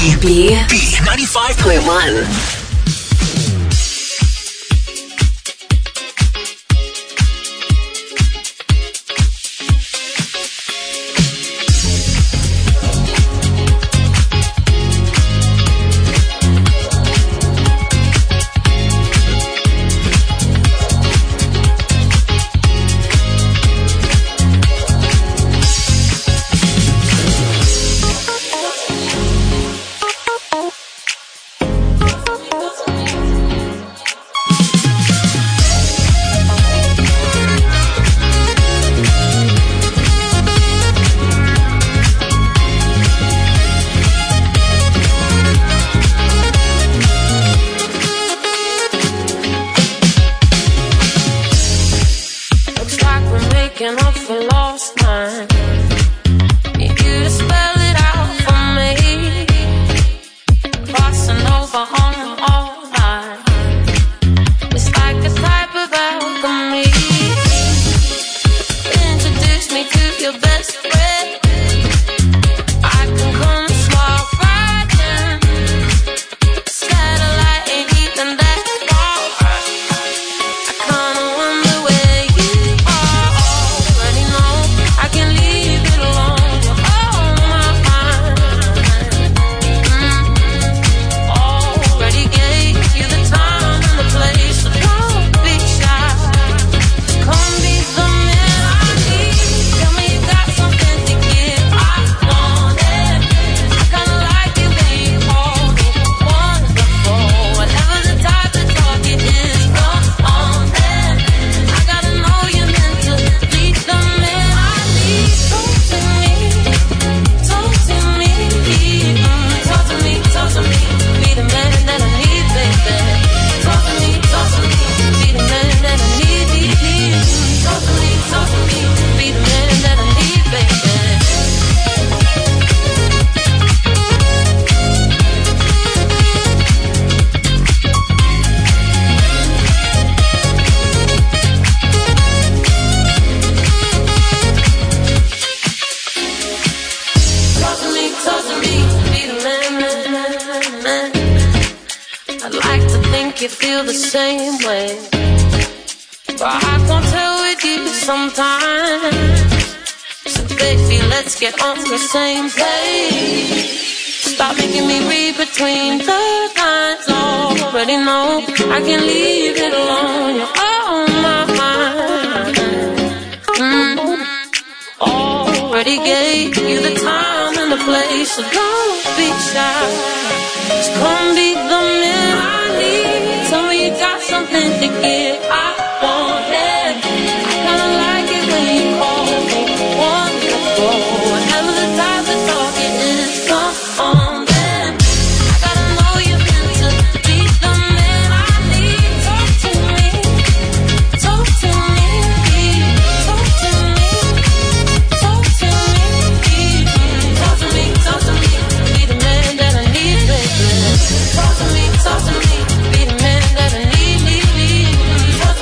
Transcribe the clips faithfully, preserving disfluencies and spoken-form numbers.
B. B. ninety-five point one. Talk to me, talk to me, be the man that I need, need, need. Talk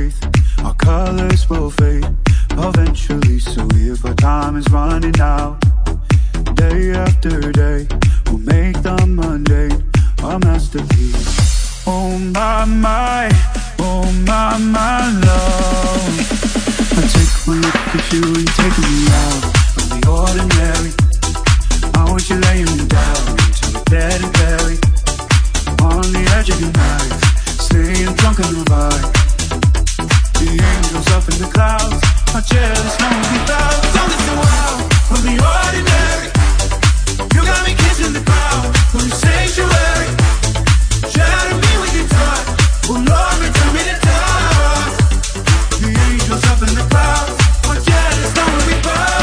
faith, our colors will fade eventually. So if our time is running out, day after day, we'll make the mundane a masterpiece. Oh my, my, oh my, my love. I take one look at you and take me out of the ordinary. I want you laying me down to the dead and buried on the edge of your night, staying drunk on the vibe. The angels up in the clouds are jealous, no one without. Don't listen wild from the ordinary. You got me kissing the ground from the sanctuary. Shatter me with your touch, oh Lord, return me to touch. The angels up in the clouds are jealous, no one without.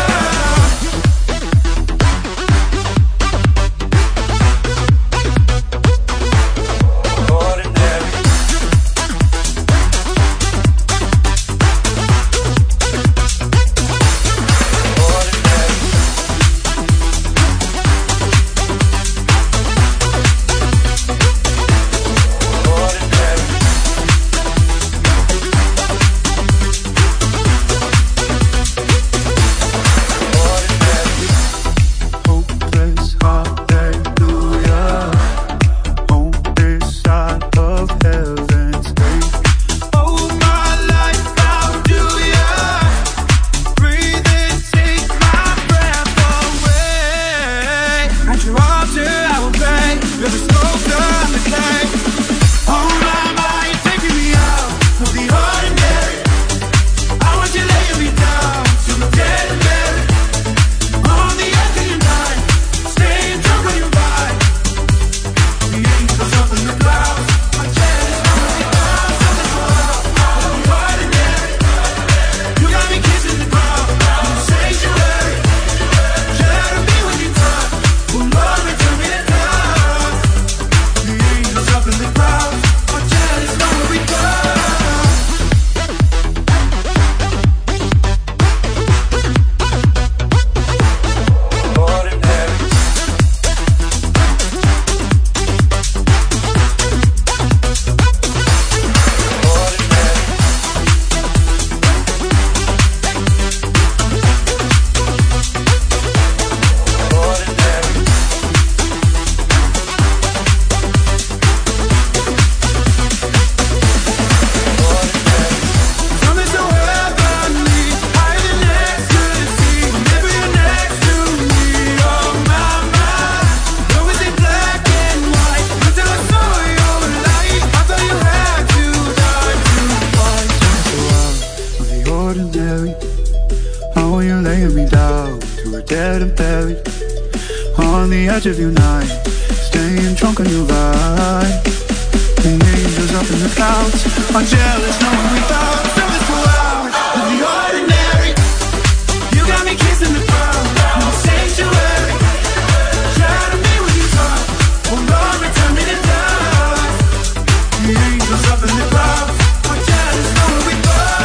Of your night, staying drunk on your vibe. The angels up in the clouds are jealous, no one without. From this world of the ordinary, you got me kissing the ground in the sanctuary. Shatter me with your touch, oh Lord, return me to dust. The angels up in the clouds are jealous, no one without.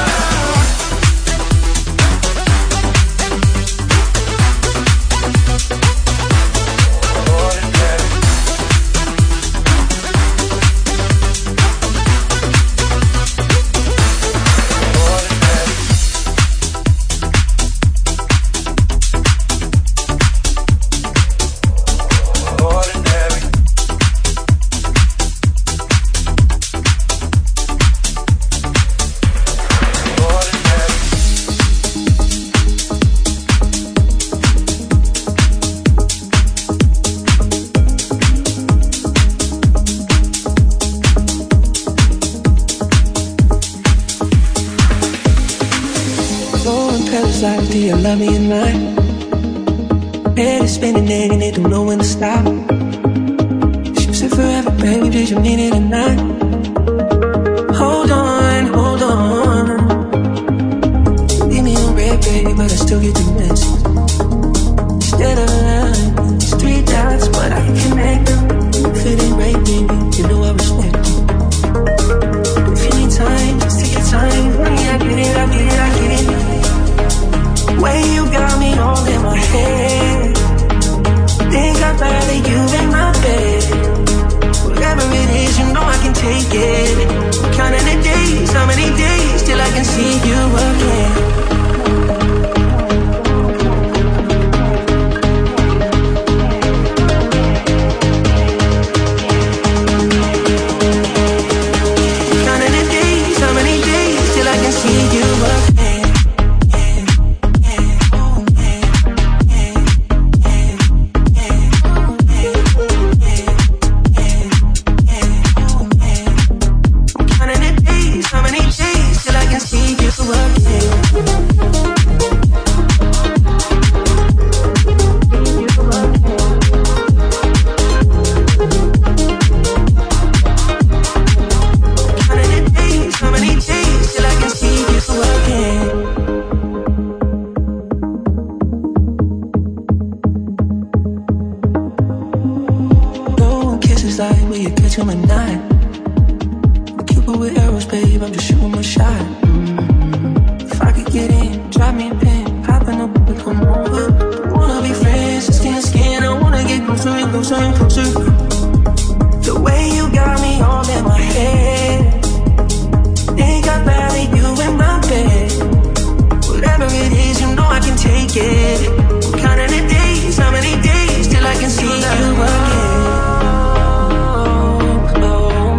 Do you love me at night? Head is spinning and it don't know when to stop. She said forever, baby, did you mean it or not? Hold on, hold on. Leave me on red, baby, but I still get the message. Instead of a line, it's three dots, but I can connect them. If it ain't right, baby, you know I respect it. If you need time, just take your time. I get it, I get it, I get it. Way you got me all in my head. Think I'd rather you in my bed. Whatever it is, you know I can take it. Counting the days, how many days till midnight. Cupid with arrows, babe, I'm just shooting my shot. Mm-hmm. If I could get in, drop me a pin, hop in the boat and come over. Don't wanna be friends, skin to skin, I wanna get closer and closer and closer. The way you got me all in my head, think I'd rather you in my bed. Whatever it is, you know I can take it. I'm counting the days, how many days till I can see you again. Oh, oh.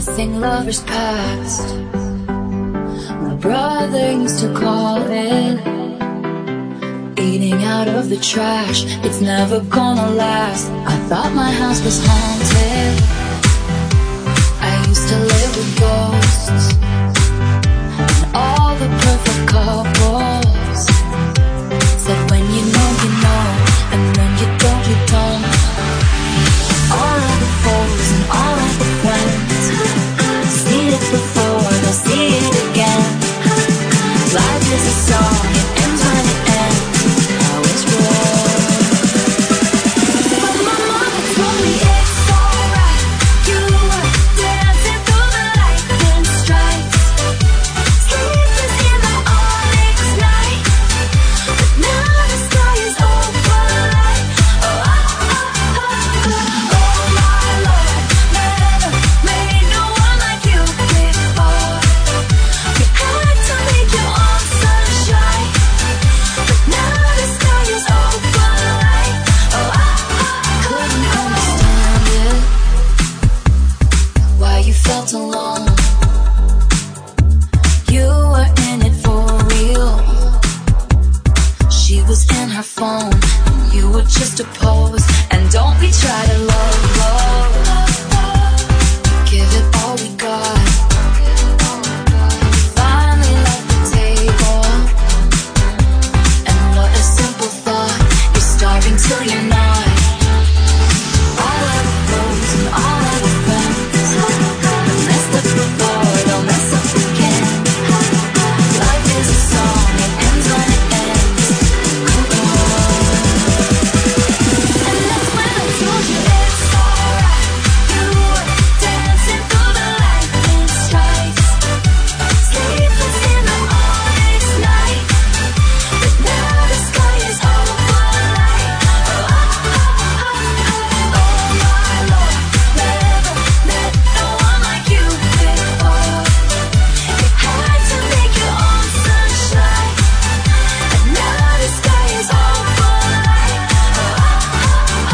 think lovers past. My brother used to call it eating out of the trash. It's never gonna last. I thought my house was haunted. I used to live with ghosts and all the perfect couples said when you know you know, and when you don't you don't. All of the foes and all of the friends, seen it before, they'll see it again. Life is a song, it ends when it ends. How it's wrong. But my mama told me it's alright. You were dancing through the lightning strikes, sleepless in the onyx night. But now the sky is open light. Oh, oh, oh, oh, oh. Oh my Lord, never made no one like you before. You had to make your own sunshine, but now the sky is open light. Oh, oh, oh, couldn't understand it, why you felt alone. You were in it for real. She was in her phone, and you were just a pose. And don't we try to love, love, give it all we got. Finally left the table, and what a simple thought. You're starving till you're not. All of the foes and all of the friends that messed up before, they'll mess up again. Life is a song, it ends when it ends. Come on. And that's when I told you it's alright. You were dancing through the lightning strikes, sleepless in the onyx night. But now the sky is open light. Oh, oh, oh, oh, oh, my Lord, never met no one like you before. You had to make your own sunshine, and now the sky is open light. Oh, oh, oh,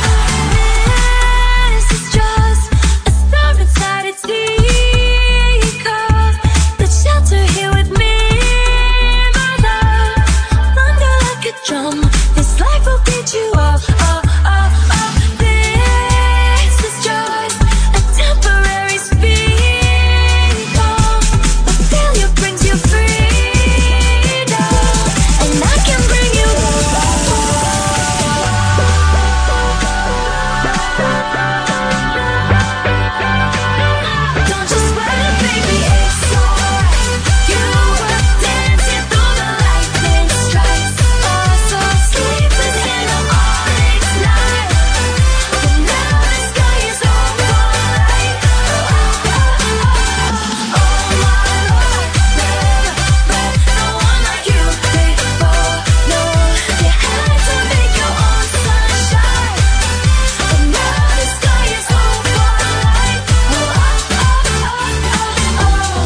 oh. This is just a storm inside a teacup. The shelter here with me, my love. Thunder like a drum, this life will beat you up. Oh, oh, oh. This is just a temporary speed bump, but failure brings you freedom, and I can bring you Don't just sweat it, baby, it's alright. You were dancing through the lightning strikes, oh, so sleepless in the onyx night. But now the sky is open light. Oh, oh, oh, oh, my Lord, never met no one like you before. No, you had to make your own sunshine, but now the sky is open light. Oh, oh, oh, oh, oh, oh.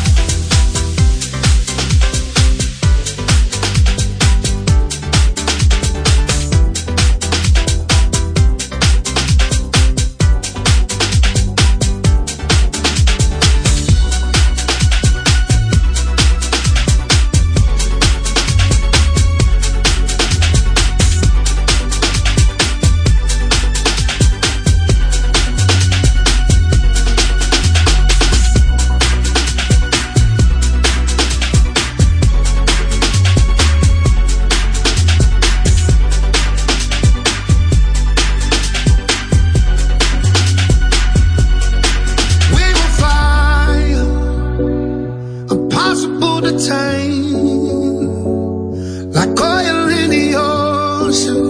We will fire, impossible to tame, like oil in the ocean.